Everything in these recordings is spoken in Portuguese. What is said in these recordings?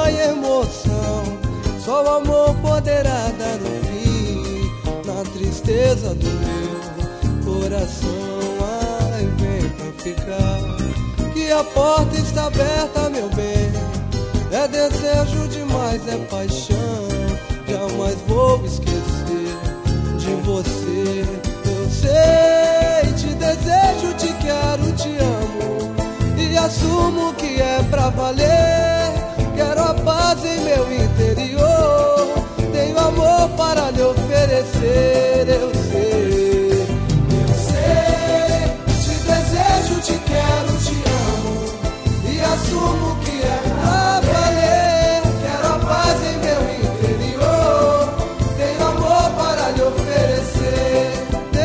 tamanha emoção. Só o amor poderá dar um fim na tristeza do meu coração. Ai, vem pra ficar, que a porta está aberta, meu bem. É desejo demais, é paixão. Jamais vou esquecer de você. Eu sei, te desejo, te quero, te amo e assumo que é pra valer. Quero a paz em meu interior, tenho amor para lhe oferecer. Eu sei, te desejo, te quero, te amo e assumo que é pra valer. Quero a paz em meu interior, tenho amor para lhe oferecer.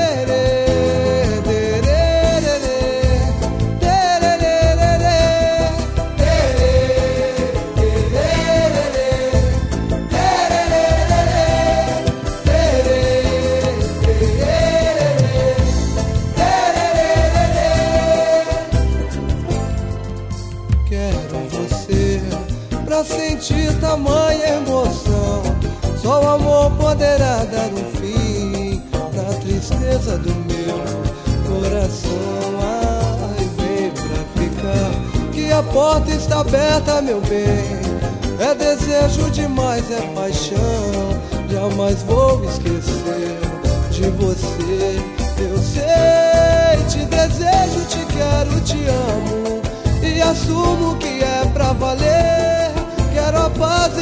Sentir tamanha emoção, só o amor poderá dar um fim na tristeza do meu coração. Ai, vem pra ficar, que a porta está aberta, meu bem. É desejo demais, é paixão. Jamais vou esquecer de você. Eu sei, te desejo, te quero, te amo e assumo que é pra valer. Quero a paz